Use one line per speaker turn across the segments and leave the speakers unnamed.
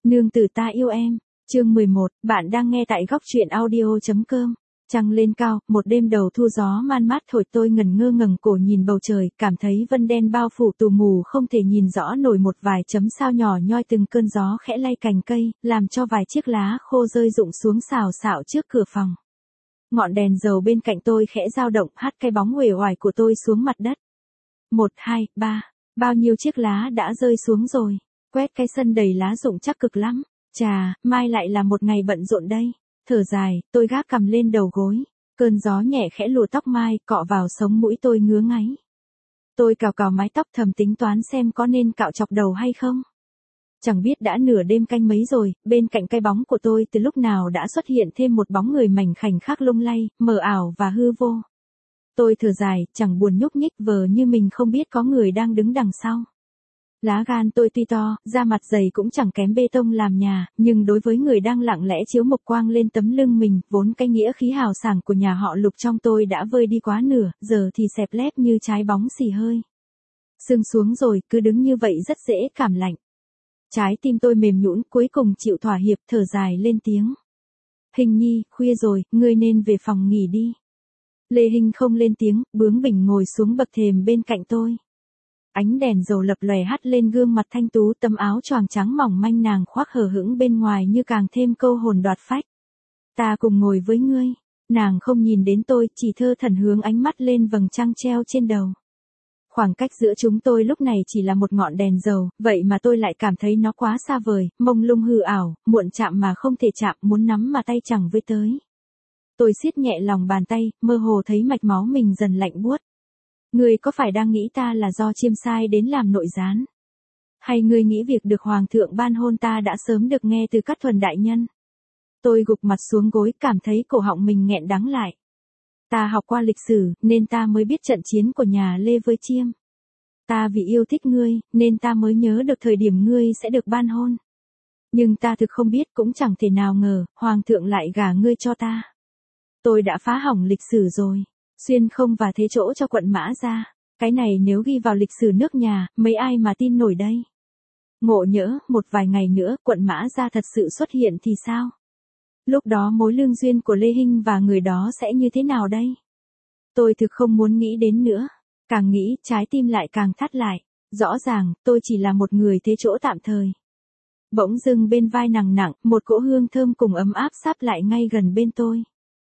Nương tử ta yêu em. Chương 11, bạn đang nghe tại góc truyện audio.com. Trăng lên cao, một đêm đầu thu gió man mát thổi, tôi ngẩn ngơ ngẩng cổ nhìn bầu trời, cảm thấy vân đen bao phủ tù mù, không thể nhìn rõ nổi một vài chấm sao nhỏ nhoi, từng cơn gió khẽ lay cành cây, làm cho vài chiếc lá khô rơi rụng xuống xào xạo trước cửa phòng. Ngọn đèn dầu bên cạnh tôi khẽ dao động, hắt cái bóng uể oải của tôi xuống mặt đất. 1, 2, 3, bao nhiêu chiếc lá đã rơi xuống rồi. Quét cái sân đầy lá rụng chắc cực lắm. Chà, mai lại là một ngày bận rộn đây. Thở dài, tôi gác cằm lên đầu gối. Cơn gió nhẹ khẽ lùa tóc mai, cọ vào sống mũi tôi ngứa ngáy. Tôi cào cào mái tóc thầm tính toán xem có nên cạo chọc đầu hay không. Chẳng biết đã nửa đêm canh mấy rồi, bên cạnh cái bóng của tôi từ lúc nào đã xuất hiện thêm một bóng người mảnh khảnh khác lung lay, mờ ảo và hư vô. Tôi thở dài, chẳng buồn nhúc nhích, vờ như mình không biết có người đang đứng đằng sau. Lá gan tôi tuy to, da mặt dày cũng chẳng kém bê tông làm nhà, nhưng đối với người đang lặng lẽ chiếu mộc quang lên tấm lưng mình, vốn cái nghĩa khí hào sảng của nhà họ Lục trong tôi đã vơi đi quá nửa, giờ thì xẹp lép như trái bóng xì hơi. Sương xuống rồi, cứ đứng như vậy rất dễ cảm lạnh. Trái tim tôi mềm nhũn, cuối cùng chịu thỏa hiệp, thở dài lên tiếng. Hình nhi, khuya rồi, ngươi nên về phòng nghỉ đi. Lê Hinh không lên tiếng, bướng bỉnh ngồi xuống bậc thềm bên cạnh tôi. Ánh đèn dầu lập lòe hắt lên gương mặt thanh tú, tấm áo choàng trắng mỏng manh nàng khoác hờ hững bên ngoài như càng thêm câu hồn đoạt phách. Ta cùng ngồi với ngươi. Nàng không nhìn đến tôi, chỉ thơ thẩn hướng ánh mắt lên vầng trăng treo trên đầu. Khoảng cách giữa chúng tôi lúc này chỉ là một ngọn đèn dầu, vậy mà tôi lại cảm thấy nó quá xa vời, mông lung hư ảo, muộn chạm mà không thể chạm, muốn nắm mà tay chẳng với tới. Tôi siết nhẹ lòng bàn tay, mơ hồ thấy mạch máu mình dần lạnh buốt. Ngươi có phải đang nghĩ ta là do chiêm sai đến làm nội gián? Hay ngươi nghĩ việc được hoàng thượng ban hôn ta đã sớm được nghe từ các thuần đại nhân? Tôi gục mặt xuống gối, cảm thấy cổ họng mình nghẹn đắng lại. Ta học qua lịch sử, nên ta mới biết trận chiến của nhà Lê với Chiêm. Ta vì yêu thích ngươi, nên ta mới nhớ được thời điểm ngươi sẽ được ban hôn. Nhưng ta thực không biết, cũng chẳng thể nào ngờ, hoàng thượng lại gả ngươi cho ta. Tôi đã phá hỏng lịch sử rồi. Xuyên không và thế chỗ cho quận Mã Gia. Cái này nếu ghi vào lịch sử nước nhà, mấy ai mà tin nổi đây? Ngộ nhỡ, một vài ngày nữa, quận Mã Gia thật sự xuất hiện thì sao? Lúc đó mối lương duyên của Lê Hinh và người đó sẽ như thế nào đây? Tôi thực không muốn nghĩ đến nữa. Càng nghĩ, trái tim lại càng thắt lại. Rõ ràng, tôi chỉ là một người thế chỗ tạm thời. Bỗng dưng bên vai nàng nặng, một cỗ hương thơm cùng ấm áp sáp lại ngay gần bên tôi.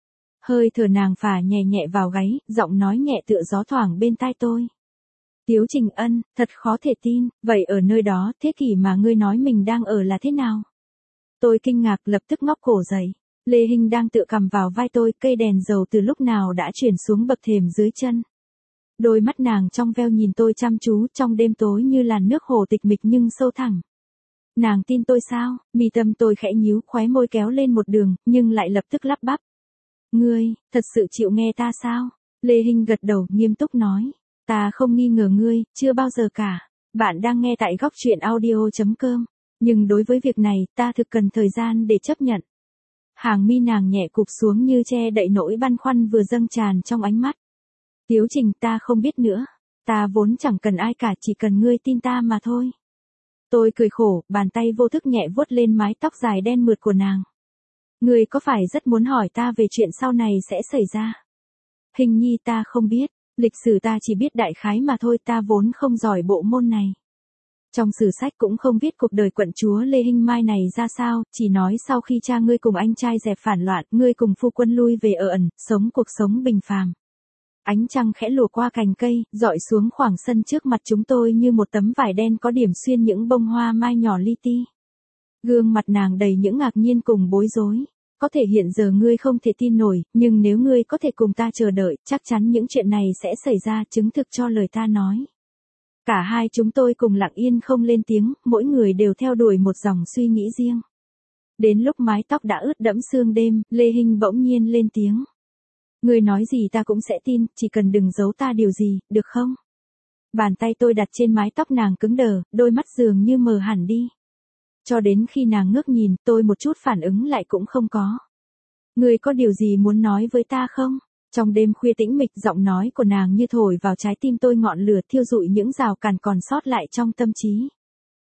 Hơi thở nàng phả nhẹ nhẹ vào gáy, giọng nói nhẹ tựa gió thoảng bên tai tôi. Tiếu Trình Ân, thật khó thể tin, vậy ở nơi đó, thế kỷ mà ngươi nói mình đang ở là thế nào? Tôi kinh ngạc, lập tức ngóc cổ dậy. Lê Hinh đang tựa cằm vào vai tôi, cây đèn dầu từ lúc nào đã chuyển xuống bậc thềm dưới chân. Đôi mắt nàng trong veo nhìn tôi chăm chú, trong đêm tối như làn nước hồ tịch mịch nhưng sâu thẳm. Nàng tin tôi sao? Mi tâm tôi khẽ nhíu, khóe môi kéo lên một đường, nhưng lại lập tức lắp bắp. Ngươi, thật sự chịu nghe ta sao? Lê Hinh gật đầu, nghiêm túc nói. Ta không nghi ngờ ngươi, chưa bao giờ cả. Bạn đang nghe tại góc truyện audio.com. Nhưng đối với việc này, ta thực cần thời gian để chấp nhận. Hàng mi nàng nhẹ cụp xuống như che đậy nỗi băn khoăn vừa dâng tràn trong ánh mắt. Tiếu Trình, ta không biết nữa. Ta vốn chẳng cần ai cả, chỉ cần ngươi tin ta mà thôi. Tôi cười khổ, bàn tay vô thức nhẹ vuốt lên mái tóc dài đen mượt của nàng. Ngươi có phải rất muốn hỏi ta về chuyện sau này sẽ xảy ra? Hình nhi, ta không biết, lịch sử ta chỉ biết đại khái mà thôi, ta vốn không giỏi bộ môn này. Trong sử sách cũng không viết cuộc đời quận chúa Lê Hinh Mai này ra sao, chỉ nói sau khi cha ngươi cùng anh trai dẹp phản loạn, ngươi cùng phu quân lui về ở ẩn, sống cuộc sống bình phàm. Ánh trăng khẽ lùa qua cành cây, dọi xuống khoảng sân trước mặt chúng tôi như một tấm vải đen có điểm xuyên những bông hoa mai nhỏ li ti. Gương mặt nàng đầy những ngạc nhiên cùng bối rối. Có thể hiện giờ ngươi không thể tin nổi, nhưng nếu ngươi có thể cùng ta chờ đợi, chắc chắn những chuyện này sẽ xảy ra, chứng thực cho lời ta nói. Cả hai chúng tôi cùng lặng yên không lên tiếng, mỗi người đều theo đuổi một dòng suy nghĩ riêng. Đến lúc mái tóc đã ướt đẫm sương đêm, Lê Hinh bỗng nhiên lên tiếng. Ngươi nói gì ta cũng sẽ tin, chỉ cần đừng giấu ta điều gì, được không? Bàn tay tôi đặt trên mái tóc nàng cứng đờ, đôi mắt dường như mờ hẳn đi. Cho đến khi nàng ngước nhìn, tôi một chút phản ứng lại cũng không có. Ngươi có điều gì muốn nói với ta không? Trong đêm khuya tĩnh mịch, giọng nói của nàng như thổi vào trái tim tôi, ngọn lửa thiêu rụi những rào cản còn sót lại trong tâm trí.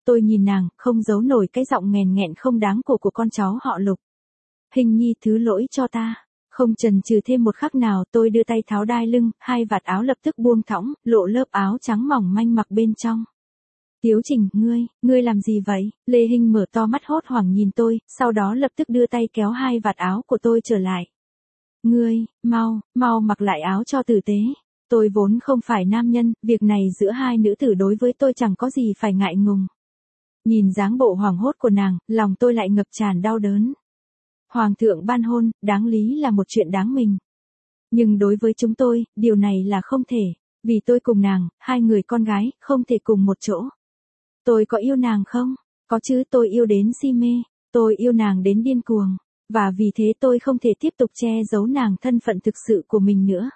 Tôi nhìn nàng, không giấu nổi cái giọng nghèn nghẹn không đáng cổ của con cháu họ Lục. Hình nhi thứ lỗi cho ta. Không chần chừ thêm một khắc nào, tôi đưa tay tháo đai lưng, hai vạt áo lập tức buông thõng, lộ lớp áo trắng mỏng manh mặc bên trong. Tiếu Trình, ngươi làm gì vậy? Lê Hinh mở to mắt hốt hoảng nhìn tôi, sau đó lập tức đưa tay kéo hai vạt áo của tôi trở lại. Ngươi, mau mặc lại áo cho tử tế. Tôi vốn không phải nam nhân, việc này giữa hai nữ tử đối với tôi chẳng có gì phải ngại ngùng. Nhìn dáng bộ hoảng hốt của nàng, lòng tôi lại ngập tràn đau đớn. Hoàng thượng ban hôn, đáng lý là một chuyện đáng mừng. Nhưng đối với chúng tôi, điều này là không thể. Vì tôi cùng nàng, hai người con gái, không thể cùng một chỗ. Tôi có yêu nàng không? Có chứ, tôi yêu đến si mê. Tôi yêu nàng đến điên cuồng. Và vì thế tôi không thể tiếp tục che giấu nàng thân phận thực sự của mình nữa.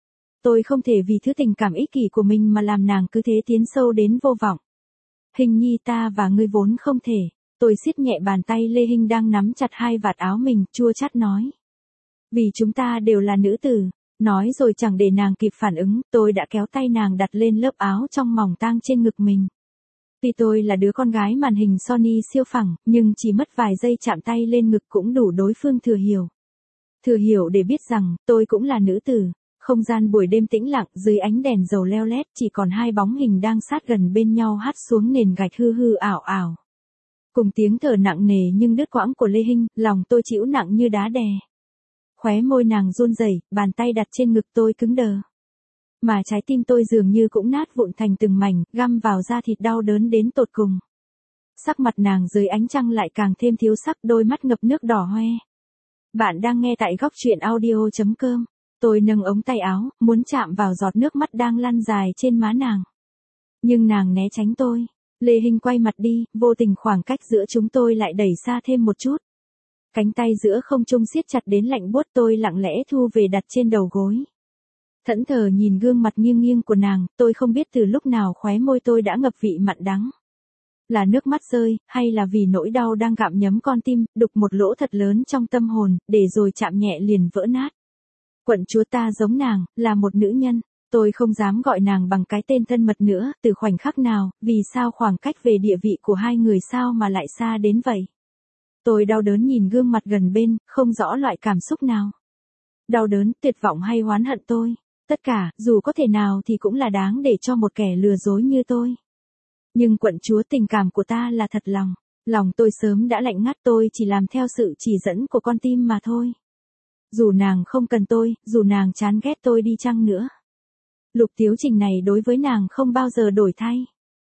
Tôi không thể vì thứ tình cảm ích kỷ của mình mà làm nàng cứ thế tiến sâu đến vô vọng. Hình nhi, ta và ngươi vốn không thể. Tôi siết nhẹ bàn tay Lê Hinh đang nắm chặt hai vạt áo mình, chua chát nói. Vì chúng ta đều là nữ tử. Nói rồi chẳng để nàng kịp phản ứng, tôi đã kéo tay nàng đặt lên lớp áo trong mỏng tang trên ngực mình. Vì tôi là đứa con gái màn hình Sony siêu phẳng, nhưng chỉ mất vài giây chạm tay lên ngực cũng đủ đối phương thừa hiểu. Thừa hiểu để biết rằng, tôi cũng là nữ tử. Không gian buổi đêm tĩnh lặng, dưới ánh đèn dầu leo lét chỉ còn hai bóng hình đang sát gần bên nhau hắt xuống nền gạch hư hư ảo ảo. Cùng tiếng thở nặng nề nhưng đứt quãng của Lê Hinh, lòng tôi chịu nặng như đá đè. Khóe môi nàng run rẩy, bàn tay đặt trên ngực tôi cứng đờ. Mà trái tim tôi dường như cũng nát vụn thành từng mảnh, găm vào da thịt đau đớn đến tột cùng. Sắc mặt nàng dưới ánh trăng lại càng thêm thiếu sắc, đôi mắt ngập nước đỏ hoe. Bạn đang nghe tại góc truyện audio.com. Tôi nâng ống tay áo, muốn chạm vào giọt nước mắt đang lăn dài trên má nàng. Nhưng nàng né tránh tôi. Lê Hinh quay mặt đi, vô tình khoảng cách giữa chúng tôi lại đẩy xa thêm một chút. Cánh tay giữa không trung siết chặt đến lạnh buốt, tôi lặng lẽ thu về đặt trên đầu gối. Thẫn thờ nhìn gương mặt nghiêng nghiêng của nàng, tôi không biết từ lúc nào khóe môi tôi đã ngập vị mặn đắng. Là nước mắt rơi, hay là vì nỗi đau đang gặm nhấm con tim, đục một lỗ thật lớn trong tâm hồn, để rồi chạm nhẹ liền vỡ nát. Quận chúa, ta giống nàng, là một nữ nhân. Tôi không dám gọi nàng bằng cái tên thân mật nữa, từ khoảnh khắc nào, vì sao khoảng cách về địa vị của hai người sao mà lại xa đến vậy. Tôi đau đớn nhìn gương mặt gần bên, không rõ loại cảm xúc nào. Đau đớn, tuyệt vọng hay oán hận tôi. Tất cả, dù có thể nào thì cũng là đáng để cho một kẻ lừa dối như tôi. Nhưng quận chúa, tình cảm của ta là thật lòng. Lòng tôi sớm đã lạnh ngắt, tôi chỉ làm theo sự chỉ dẫn của con tim mà thôi. Dù nàng không cần tôi, dù nàng chán ghét tôi đi chăng nữa. Lục Tiếu Trình này đối với nàng không bao giờ đổi thay.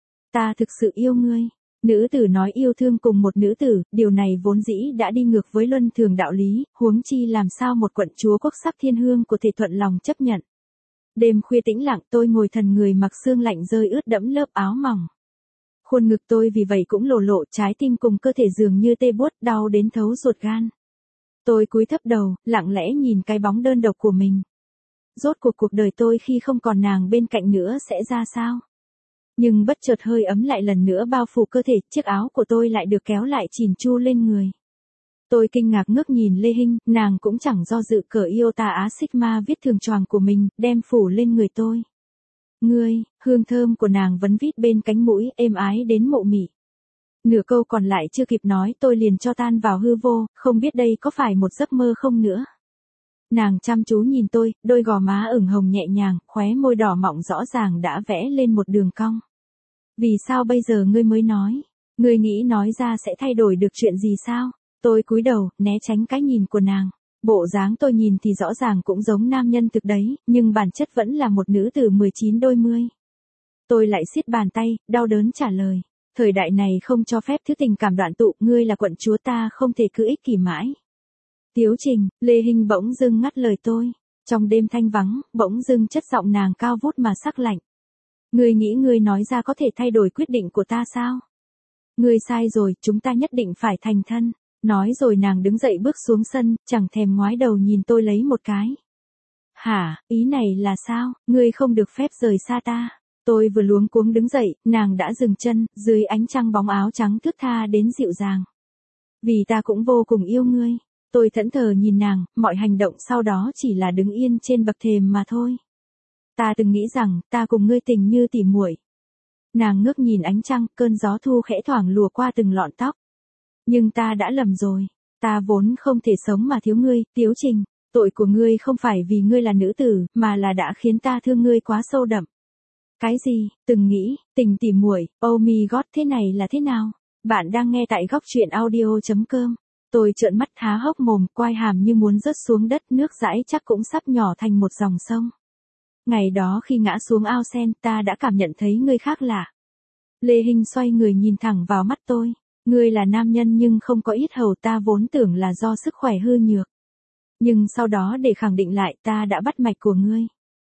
Ta thực sự yêu ngươi. Nữ tử nói yêu thương cùng một nữ tử, điều này vốn dĩ đã đi ngược với luân thường đạo lý, huống chi làm sao một quận chúa quốc sắc thiên hương của thể thuận lòng chấp nhận. Đêm khuya tĩnh lặng, tôi ngồi thần người mặc sương lạnh rơi ướt đẫm lớp áo mỏng. Khuôn ngực tôi vì vậy cũng lộ lộ, trái tim cùng cơ thể dường như tê buốt, đau đến thấu ruột gan. Tôi cúi thấp đầu, lặng lẽ nhìn cái bóng đơn độc của mình. Rốt cuộc đời tôi khi không còn nàng bên cạnh nữa sẽ ra sao? Nhưng bất chợt hơi ấm lại lần nữa bao phủ cơ thể, chiếc áo của tôi lại được kéo lại chỉn chu lên người. Tôi kinh ngạc ngước nhìn Lê Hinh, nàng cũng chẳng do dự cởi Iota Á Sigma viết thường choàng của mình, đem phủ lên người tôi. Ngươi, hương thơm của nàng vấn vít bên cánh mũi, êm ái đến mộ mị. Nửa câu còn lại chưa kịp nói tôi liền cho tan vào hư vô, không biết đây có phải một giấc mơ không nữa. Nàng chăm chú nhìn tôi, đôi gò má ửng hồng nhẹ nhàng, khóe môi đỏ mọng rõ ràng đã vẽ lên một đường cong. Vì sao bây giờ ngươi mới nói? Ngươi nghĩ nói ra sẽ thay đổi được chuyện gì sao? Tôi cúi đầu, né tránh cái nhìn của nàng. Bộ dáng tôi nhìn thì rõ ràng cũng giống nam nhân thực đấy, nhưng bản chất vẫn là một nữ tử 19 đôi mươi. Tôi lại siết bàn tay, đau đớn trả lời. Thời đại này không cho phép thứ tình cảm đoạn tụ, ngươi là quận chúa, ta không thể cứ ích kỷ mãi. Tiếu Trình, Lê Hinh bỗng dưng ngắt lời tôi. Trong đêm thanh vắng, bỗng dưng chất giọng nàng cao vút mà sắc lạnh. Ngươi nghĩ ngươi nói ra có thể thay đổi quyết định của ta sao? Ngươi sai rồi, chúng ta nhất định phải thành thân. Nói rồi nàng đứng dậy bước xuống sân, chẳng thèm ngoái đầu nhìn tôi lấy một cái. Hả, ý này là sao, ngươi không được phép rời xa ta. Tôi vừa luống cuống đứng dậy, nàng đã dừng chân, dưới ánh trăng bóng áo trắng thướt tha đến dịu dàng. Vì ta cũng vô cùng yêu ngươi. Tôi thẫn thờ nhìn nàng, mọi hành động sau đó chỉ là đứng yên trên bậc thềm mà thôi. Ta từng nghĩ rằng, ta cùng ngươi tình như tỉ muội. Nàng ngước nhìn ánh trăng, cơn gió thu khẽ thoảng lùa qua từng lọn tóc. Nhưng ta đã lầm rồi. Ta vốn không thể sống mà thiếu ngươi, Tiếu Trình. Tội của ngươi không phải vì ngươi là nữ tử, mà là đã khiến ta thương ngươi quá sâu đậm. Cái gì, từng nghĩ, tình tỉ muội, oh my god, thế này là thế nào? Bạn đang nghe tại góc truyện audio.com. Tôi trợn mắt há hốc mồm, quai hàm như muốn rớt xuống đất, nước dãi chắc cũng sắp nhỏ thành một dòng sông. Ngày đó khi ngã xuống ao sen, ta đã cảm nhận thấy ngươi khác lạ. Lê Hinh xoay người nhìn thẳng vào mắt tôi. Ngươi là nam nhân nhưng không có yết hầu, ta vốn tưởng là do sức khỏe hư nhược. Nhưng sau đó để khẳng định lại, ta đã bắt mạch của ngươi.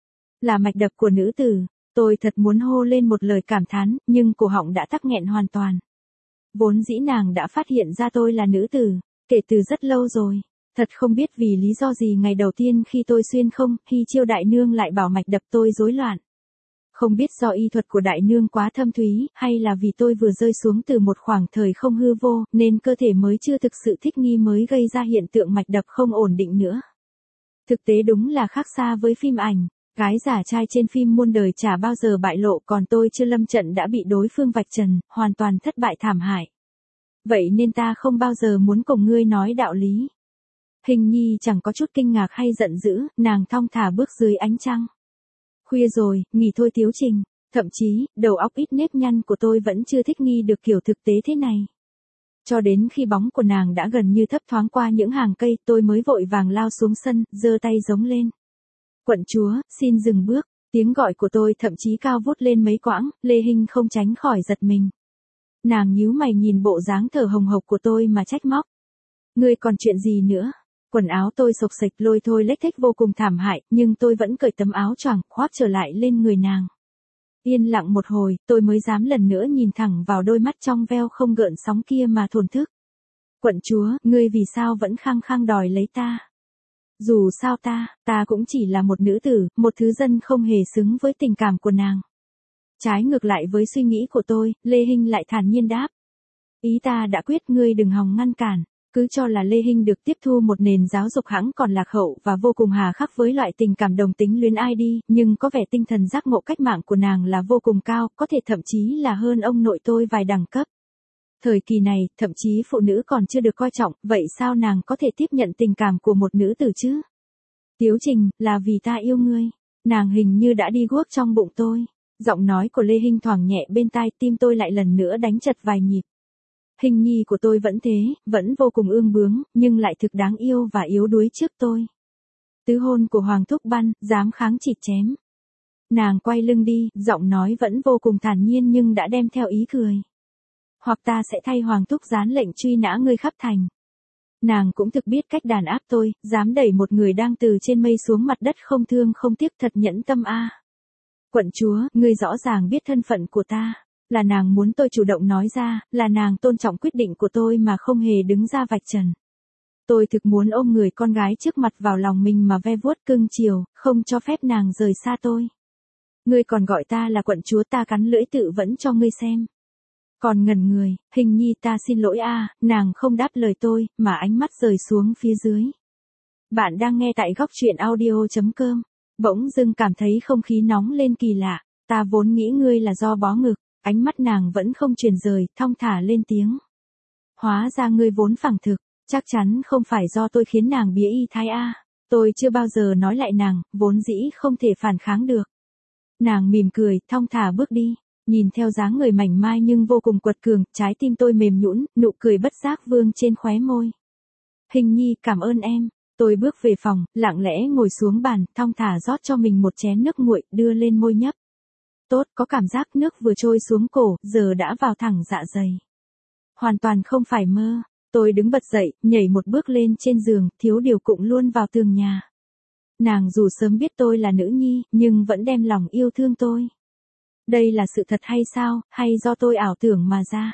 Là mạch đập của nữ tử. Tôi thật muốn hô lên một lời cảm thán, nhưng cổ họng đã tắc nghẹn hoàn toàn. Vốn dĩ nàng đã phát hiện ra tôi là nữ tử, kể từ rất lâu rồi. Thật không biết vì lý do gì ngày đầu tiên khi tôi xuyên không, Hy Chiêu đại nương lại bảo mạch đập tôi rối loạn. Không biết do y thuật của đại nương quá thâm thúy, hay là vì tôi vừa rơi xuống từ một khoảng thời không hư vô, nên cơ thể mới chưa thực sự thích nghi mới gây ra hiện tượng mạch đập không ổn định nữa. Thực tế đúng là khác xa với phim ảnh. Gái giả trai trên phim muôn đời chả bao giờ bại lộ, còn tôi chưa lâm trận đã bị đối phương vạch trần, hoàn toàn thất bại thảm hại. Vậy nên ta không bao giờ muốn cùng ngươi nói đạo lý. Hình nhi chẳng có chút kinh ngạc hay giận dữ, nàng thong thả bước dưới ánh trăng. Khuya rồi, nghỉ thôi Tiếu Trình. Thậm chí, đầu óc ít nếp nhăn của tôi vẫn chưa thích nghi được kiểu thực tế thế này. Cho đến khi bóng của nàng đã gần như thấp thoáng qua những hàng cây, tôi mới vội vàng lao xuống sân, giơ tay giống lên. Quận chúa, xin dừng bước. Tiếng gọi của tôi thậm chí cao vút lên mấy quãng, Lê Hinh không tránh khỏi giật mình. Nàng nhíu mày nhìn bộ dáng thở hồng hộc của tôi mà trách móc. Ngươi còn chuyện gì nữa? Quần áo tôi xộc xệch lôi thôi lếch thếch vô cùng thảm hại, nhưng tôi vẫn cởi tấm áo choàng khoác trở lại lên người nàng. Yên lặng một hồi, tôi mới dám lần nữa nhìn thẳng vào đôi mắt trong veo không gợn sóng kia mà thổn thức. Quận chúa, ngươi vì sao vẫn khăng khăng đòi lấy ta? Dù sao ta cũng chỉ là một nữ tử, một thứ dân không hề xứng với tình cảm của nàng. Trái ngược lại với suy nghĩ của tôi, Lê Hinh lại thản nhiên đáp. Ý ta đã quyết, ngươi đừng hòng ngăn cản. Cứ cho là Lê Hinh được tiếp thu một nền giáo dục hãng còn lạc hậu và vô cùng hà khắc với loại tình cảm đồng tính luyến ai đi, nhưng có vẻ tinh thần giác ngộ cách mạng của nàng là vô cùng cao, có thể thậm chí là hơn ông nội tôi vài đẳng cấp. Thời kỳ này, thậm chí phụ nữ còn chưa được coi trọng, vậy sao nàng có thể tiếp nhận tình cảm của một nữ tử chứ? Tiếu Trình, là vì ta yêu ngươi. Nàng hình như đã đi guốc trong bụng tôi. Giọng nói của Lê Hinh thoảng nhẹ bên tai, tim tôi lại lần nữa đánh chật vài nhịp. Hình nhi của tôi vẫn thế, vẫn vô cùng ương bướng, nhưng lại thực đáng yêu và yếu đuối trước tôi. Tứ hôn của Hoàng Thúc Ban, dám kháng chỉ chém. Nàng quay lưng đi, giọng nói vẫn vô cùng thản nhiên nhưng đã đem theo ý cười. Hoặc ta sẽ thay Hoàng Thúc gián lệnh truy nã ngươi khắp thành. Nàng cũng thực biết cách đàn áp tôi, dám đẩy một người đang từ trên mây xuống mặt đất không thương không tiếc, thật nhẫn tâm a. Quận chúa, ngươi rõ ràng biết thân phận của ta. Là nàng muốn tôi chủ động nói ra, là nàng tôn trọng quyết định của tôi mà không hề đứng ra vạch trần. Tôi thực muốn ôm người con gái trước mặt vào lòng mình mà ve vuốt cưng chiều, không cho phép nàng rời xa tôi. Ngươi còn gọi ta là quận chúa, ta cắn lưỡi tự vẫn cho ngươi xem. Còn ngẩn người, Hình nhi ta xin lỗi a, nàng không đáp lời tôi, mà ánh mắt rời xuống phía dưới. Bạn đang nghe tại góc truyện audio.com. Bỗng dưng cảm thấy không khí nóng lên kỳ lạ, ta vốn nghĩ ngươi là do bó ngực. Ánh mắt nàng vẫn không chuyển rời, thong thả lên tiếng. Hóa ra ngươi vốn phẳng thực, chắc chắn không phải do tôi khiến nàng bía y thai a. Tôi chưa bao giờ nói lại nàng, vốn dĩ không thể phản kháng được. Nàng mỉm cười, thong thả bước đi, nhìn theo dáng người mảnh mai nhưng vô cùng quật cường, trái tim tôi mềm nhũn, nụ cười bất giác vương trên khóe môi. Hình nhi, cảm ơn em. Tôi bước về phòng, lặng lẽ ngồi xuống bàn, thong thả rót cho mình một chén nước nguội, đưa lên môi nhấp. Tốt, có cảm giác nước vừa trôi xuống cổ, giờ đã vào thẳng dạ dày. Hoàn toàn không phải mơ. Tôi đứng bật dậy, nhảy một bước lên trên giường, thiếu điều cụng luôn vào tường nhà. Nàng dù sớm biết tôi là nữ nhi, nhưng vẫn đem lòng yêu thương tôi. Đây là sự thật hay sao, hay do tôi ảo tưởng mà ra?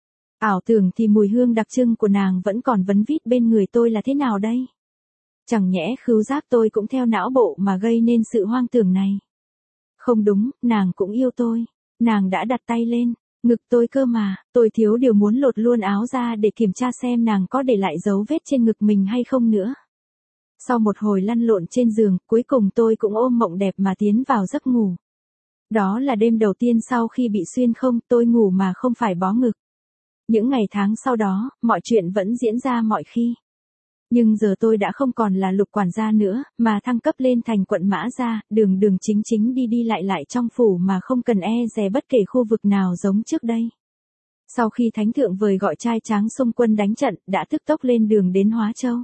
Ảo tưởng thì mùi hương đặc trưng của nàng vẫn còn vấn vít bên người tôi là thế nào đây? Chẳng nhẽ khứu giác tôi cũng theo não bộ mà gây nên sự hoang tưởng này. Không đúng, nàng cũng yêu tôi. Nàng đã đặt tay lên ngực tôi cơ mà, tôi thiếu điều muốn lột luôn áo ra để kiểm tra xem nàng có để lại dấu vết trên ngực mình hay không nữa. Sau một hồi lăn lộn trên giường, cuối cùng tôi cũng ôm mộng đẹp mà tiến vào giấc ngủ. Đó là đêm đầu tiên sau khi bị xuyên không, tôi ngủ mà không phải bó ngực. Những ngày tháng sau đó, mọi chuyện vẫn diễn ra mọi khi. Nhưng giờ tôi đã không còn là Lục quản gia nữa, mà thăng cấp lên thành quận Mã Gia, đường đường chính chính đi đi lại trong phủ mà không cần e dè bất kể khu vực nào giống trước đây. Sau khi Thánh Thượng Vời gọi trai tráng xung quân đánh trận, đã tức tốc lên đường đến Hóa Châu.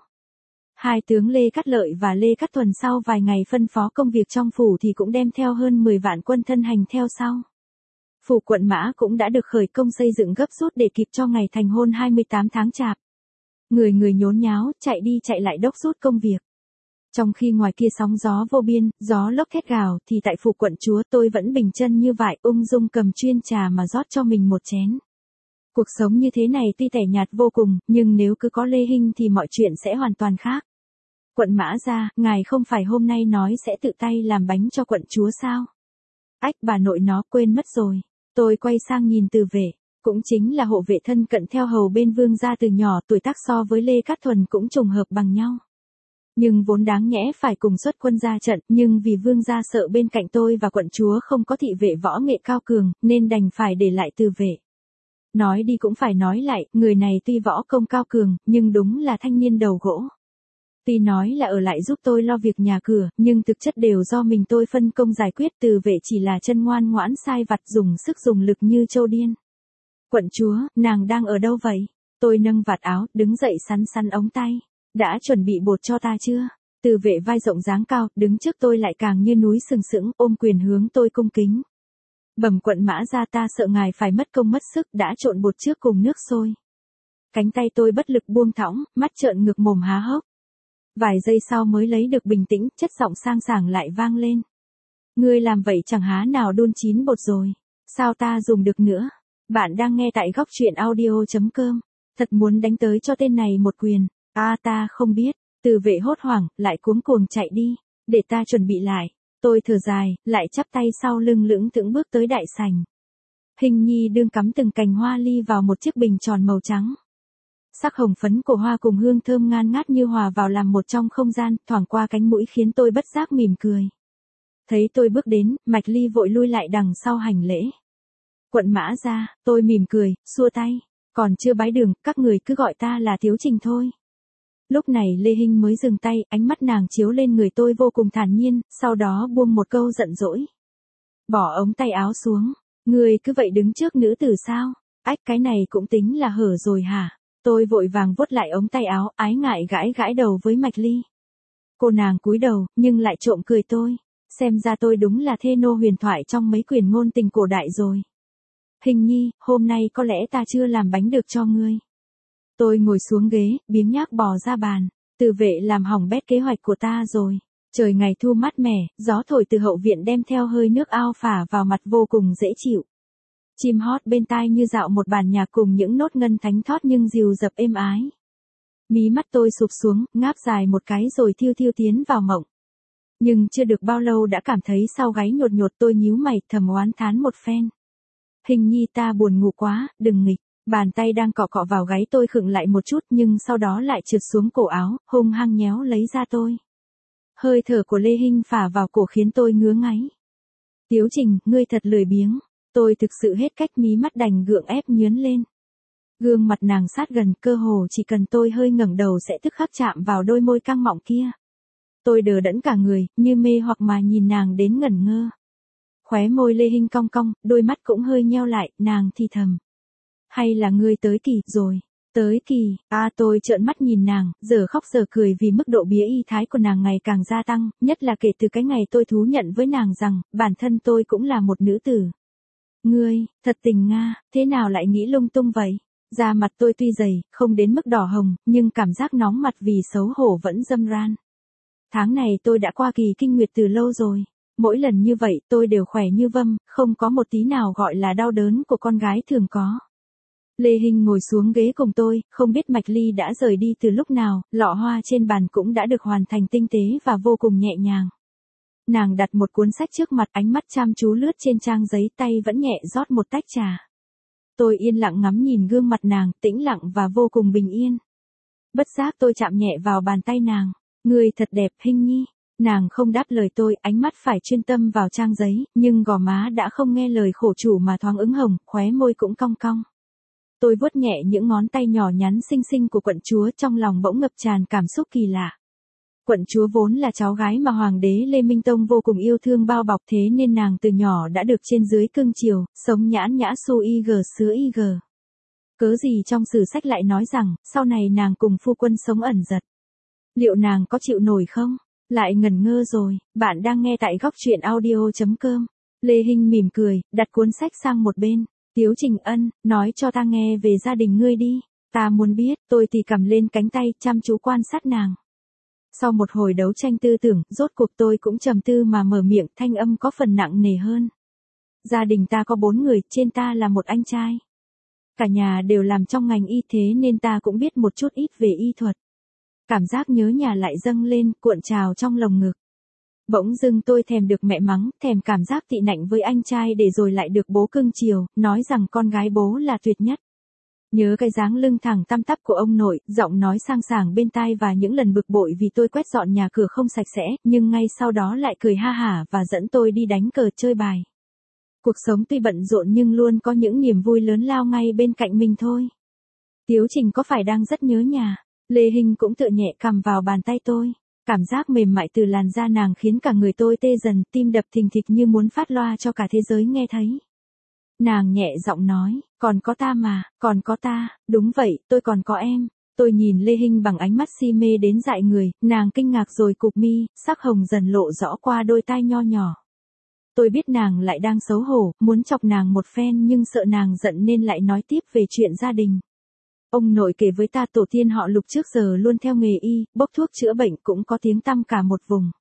Hai tướng Lê Cát Lợi và Lê Cát Thuần sau vài ngày phân phó công việc trong phủ thì cũng đem theo hơn 10 vạn quân thân hành theo sau. Phủ quận Mã cũng đã được khởi công xây dựng gấp rút để kịp cho ngày thành hôn 28 tháng Chạp. Người người nhốn nháo, chạy đi chạy lại đốc rút công việc. Trong khi ngoài kia sóng gió vô biên, gió lốc thét gào, thì tại phủ quận chúa tôi vẫn bình chân như vậy, ung dung cầm chuyên trà mà rót cho mình một chén. Cuộc sống như thế này tuy tẻ nhạt vô cùng, nhưng nếu cứ có Lê Hinh thì mọi chuyện sẽ hoàn toàn khác. Quận Mã Gia, ngài không phải hôm nay nói sẽ tự tay làm bánh cho quận chúa sao? Ách, bà nội nó quên mất rồi. Tôi quay sang nhìn Từ Vệ, cũng chính là hộ vệ thân cận theo hầu bên vương gia từ nhỏ, tuổi tác so với Lê Cát Thuần cũng trùng hợp bằng nhau. Nhưng vốn đáng nhẽ phải cùng xuất quân ra trận, nhưng vì vương gia sợ bên cạnh tôi và quận chúa không có thị vệ võ nghệ cao cường, nên đành phải để lại Từ Vệ. Nói đi cũng phải nói lại, người này tuy võ công cao cường, nhưng đúng là thanh niên đầu gỗ. Tuy nói là ở lại giúp tôi lo việc nhà cửa, nhưng thực chất đều do mình tôi phân công giải quyết. Từ Vệ chỉ là chân ngoan ngoãn sai vặt, dùng sức dùng lực như trâu điên. Quận chúa, nàng đang ở đâu vậy? Tôi nâng vạt áo, đứng dậy sắn sắn ống tay. Đã chuẩn bị bột cho ta chưa? Từ Vệ vai rộng dáng cao, đứng trước tôi lại càng như núi sừng sững, ôm quyền hướng tôi cung kính. Bẩm quận Mã Gia, ta sợ ngài phải mất công mất sức, đã trộn bột trước cùng nước sôi. Cánh tay tôi bất lực buông thõng, mắt trợn ngược mồm há hốc. Vài giây sau mới lấy được bình tĩnh, chất giọng sang sảng lại vang lên. Ngươi làm vậy chẳng há nào đun chín bột rồi. Sao ta dùng được nữa? Bạn đang nghe tại góc truyện audio.com. Thật muốn đánh tới cho tên này một quyền. Ta không biết. Từ Vệ hốt hoảng, lại cuống cuồng chạy đi. Để ta chuẩn bị lại. Tôi thở dài, lại chắp tay sau lưng lững thững bước tới đại sảnh. Hình nhi đương cắm từng cành hoa ly vào một chiếc bình tròn màu trắng. Sắc hồng phấn của hoa cùng hương thơm ngan ngát như hòa vào làm một trong không gian, thoảng qua cánh mũi khiến tôi bất giác mỉm cười. Thấy tôi bước đến, Mạch Ly vội lui lại đằng sau hành lễ. Quận Mã Gia, tôi mỉm cười, xua tay. Còn chưa bái đường, các người cứ gọi ta là Thiếu Trình thôi. Lúc này Lê Hinh mới dừng tay, ánh mắt nàng chiếu lên người tôi vô cùng thản nhiên, sau đó buông một câu giận dỗi. Bỏ ống tay áo xuống. Người cứ vậy đứng trước nữ tử sao? Ách, cái này cũng tính là hở rồi hả? Tôi vội vàng vuốt lại ống tay áo, ái ngại gãi gãi đầu với Mạch Ly. Cô nàng cúi đầu, nhưng lại trộm cười tôi. Xem ra tôi đúng là thê nô huyền thoại trong mấy quyển ngôn tình cổ đại rồi. Hình nhi, hôm nay có lẽ ta chưa làm bánh được cho ngươi. Tôi ngồi xuống ghế, biếng nhác bò ra bàn. Từ Vệ làm hỏng bét kế hoạch của ta rồi. Trời ngày thu mát mẻ, gió thổi từ hậu viện đem theo hơi nước ao phả vào mặt vô cùng dễ chịu. Chim hót bên tai như dạo một bản nhạc cùng những nốt ngân thánh thót nhưng dịu dập êm ái. Mí mắt tôi sụp xuống, ngáp dài một cái rồi thiêu thiêu tiến vào mộng. Nhưng chưa được bao lâu đã cảm thấy sau gáy nhột nhột, tôi nhíu mày thầm oán thán một phen. Hình nhi, ta buồn ngủ quá, đừng nghịch. Bàn tay đang cọ cọ vào gáy tôi khựng lại một chút, nhưng sau đó lại trượt xuống cổ áo, hung hăng nhéo lấy da tôi. Hơi thở của Lê Hinh phả vào cổ khiến tôi ngứa ngáy. Tiếu Trình, ngươi thật lười biếng. Tôi thực sự hết cách, mí mắt đành gượng ép nhướn lên. Gương mặt nàng sát gần, cơ hồ chỉ cần tôi hơi ngẩng đầu sẽ tức khắc chạm vào đôi môi căng mọng kia. Tôi đờ đẫn cả người, như mê hoặc mà nhìn nàng đến ngẩn ngơ. Khóe môi Lê Hinh cong cong, đôi mắt cũng hơi nheo lại, nàng thì thầm. Hay là ngươi tới kỳ rồi? Tới kỳ, tôi trợn mắt nhìn nàng, giờ khóc giờ cười vì mức độ bía y thái của nàng ngày càng gia tăng, nhất là kể từ cái ngày tôi thú nhận với nàng rằng, bản thân tôi cũng là một nữ tử. Ngươi, thật tình Nga, thế nào lại nghĩ lung tung vậy? Da mặt tôi tuy dày, không đến mức đỏ hồng, nhưng cảm giác nóng mặt vì xấu hổ vẫn râm ran. Tháng này tôi đã qua kỳ kinh nguyệt từ lâu rồi. Mỗi lần như vậy tôi đều khỏe như vâm, không có một tí nào gọi là đau đớn của con gái thường có. Lê Hinh ngồi xuống ghế cùng tôi, không biết Mạch Ly đã rời đi từ lúc nào, lọ hoa trên bàn cũng đã được hoàn thành tinh tế và vô cùng nhẹ nhàng. Nàng đặt một cuốn sách trước mặt, ánh mắt chăm chú lướt trên trang giấy, tay vẫn nhẹ rót một tách trà. Tôi yên lặng ngắm nhìn gương mặt nàng, tĩnh lặng và vô cùng bình yên. Bất giác tôi chạm nhẹ vào bàn tay nàng. Người thật đẹp, Hinh nhi. Nàng không đáp lời tôi, ánh mắt phải chuyên tâm vào trang giấy, nhưng gò má đã không nghe lời khổ chủ mà thoáng ửng hồng, khóe môi cũng cong cong. Tôi vuốt nhẹ những ngón tay nhỏ nhắn xinh xinh của quận chúa, trong lòng bỗng ngập tràn cảm xúc kỳ lạ. Quận chúa vốn là cháu gái mà Hoàng đế Lê Minh Tông vô cùng yêu thương bao bọc, thế nên nàng từ nhỏ đã được trên dưới cưng chiều, sống nhãn nhã su y gờ xứ y gờ. Cớ gì trong sử sách lại nói rằng, sau này nàng cùng phu quân sống ẩn giật. Liệu nàng có chịu nổi không? Lại ngẩn ngơ rồi, bạn đang nghe tại góc truyện audio.com. Lê Hinh mỉm cười, đặt cuốn sách sang một bên. Tiếu Trình Ân, nói cho ta nghe về gia đình ngươi đi. Ta muốn biết, tôi thì cầm lên cánh tay, chăm chú quan sát nàng. Sau một hồi đấu tranh tư tưởng, rốt cuộc tôi cũng trầm tư mà mở miệng, thanh âm có phần nặng nề hơn. Gia đình ta có 4 người, trên ta là một anh trai. Cả nhà đều làm trong ngành y, thế nên ta cũng biết một chút ít về y thuật. Cảm giác nhớ nhà lại dâng lên, cuộn trào trong lồng ngực. Bỗng dưng tôi thèm được mẹ mắng, thèm cảm giác tị nạnh với anh trai để rồi lại được bố cưng chiều, nói rằng con gái bố là tuyệt nhất. Nhớ cái dáng lưng thẳng tăm tắp của ông nội, giọng nói sang sảng bên tai và những lần bực bội vì tôi quét dọn nhà cửa không sạch sẽ, nhưng ngay sau đó lại cười ha hả và dẫn tôi đi đánh cờ chơi bài. Cuộc sống tuy bận rộn nhưng luôn có những niềm vui lớn lao ngay bên cạnh mình thôi. Tiếu Trình có phải đang rất nhớ nhà? Lê Hinh cũng tựa nhẹ cằm vào bàn tay tôi. Cảm giác mềm mại từ làn da nàng khiến cả người tôi tê dần, tim đập thình thịch như muốn phát loa cho cả thế giới nghe thấy. Nàng nhẹ giọng nói, còn có ta mà, còn có ta, đúng vậy, tôi còn có em. Tôi nhìn Lê Hinh bằng ánh mắt si mê đến dại người, nàng kinh ngạc rồi cụp mi, sắc hồng dần lộ rõ qua đôi tai nho nhỏ. Tôi biết nàng lại đang xấu hổ, muốn chọc nàng một phen nhưng sợ nàng giận nên lại nói tiếp về chuyện gia đình. Ông nội kể với ta tổ tiên họ Lục trước giờ luôn theo nghề y, bốc thuốc chữa bệnh cũng có tiếng tăm cả một vùng.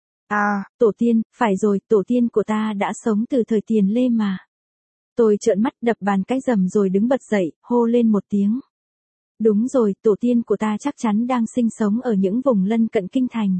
À, tổ tiên, phải rồi, tổ tiên của ta đã sống từ thời Tiền Lê mà. Tôi trợn mắt đập bàn cái rầm rồi đứng bật dậy, hô lên một tiếng. Đúng rồi, tổ tiên của ta chắc chắn đang sinh sống ở những vùng lân cận kinh thành.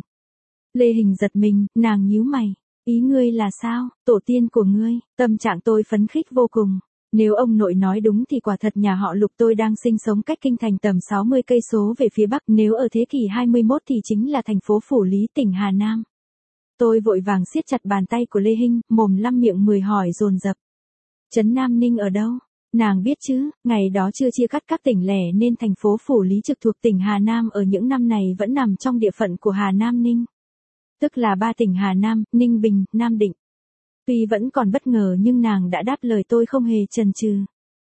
Lê Hinh giật mình, nàng nhíu mày. Ý ngươi là sao, tổ tiên của ngươi? Tâm trạng tôi phấn khích vô cùng. Nếu ông nội nói đúng thì quả thật nhà họ Lục tôi đang sinh sống cách kinh thành tầm 60 cây số về phía bắc, nếu ở thế kỷ 21 thì chính là thành phố Phủ Lý, tỉnh Hà Nam. Tôi vội vàng siết chặt bàn tay của Lê Hinh, mồm lăm miệng mười hỏi dồn dập. Trấn Nam Ninh ở đâu? Nàng biết chứ, ngày đó chưa chia cắt các tỉnh lẻ nên thành phố Phủ Lý trực thuộc tỉnh Hà Nam ở những năm này vẫn nằm trong địa phận của Hà Nam Ninh. Tức là 3 tỉnh Hà Nam, Ninh Bình, Nam Định. Tuy vẫn còn bất ngờ nhưng nàng đã đáp lời tôi không hề chần chừ.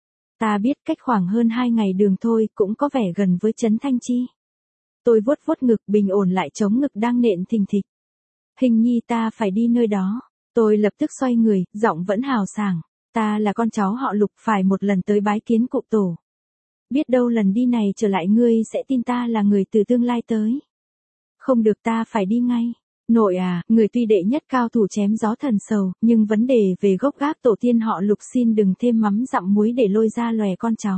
Ta biết cách khoảng hơn 2 ngày đường thôi, cũng có vẻ gần với trấn Thanh Chi. Tôi vuốt vuốt ngực bình ổn lại chống ngực đang nện thình thịch. Hình nhi ta phải đi nơi đó. Tôi lập tức xoay người, giọng vẫn hào sảng. Ta là con cháu họ Lục, phải một lần tới bái kiến cụ tổ. Biết đâu lần đi này trở lại ngươi sẽ tin ta là người từ tương lai tới. Không được, ta phải đi ngay. Nội à, người tuy đệ nhất cao thủ chém gió thần sầu, nhưng vấn đề về gốc gác tổ tiên họ Lục xin đừng thêm mắm dặm muối để lôi ra lòe con cháu.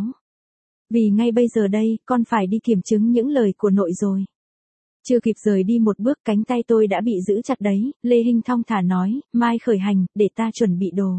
Vì ngay bây giờ đây, con phải đi kiểm chứng những lời của nội rồi. Chưa kịp rời đi một bước cánh tay tôi đã bị giữ chặt đấy, Lê Hinh thong thả nói, mai khởi hành, để ta chuẩn bị đồ.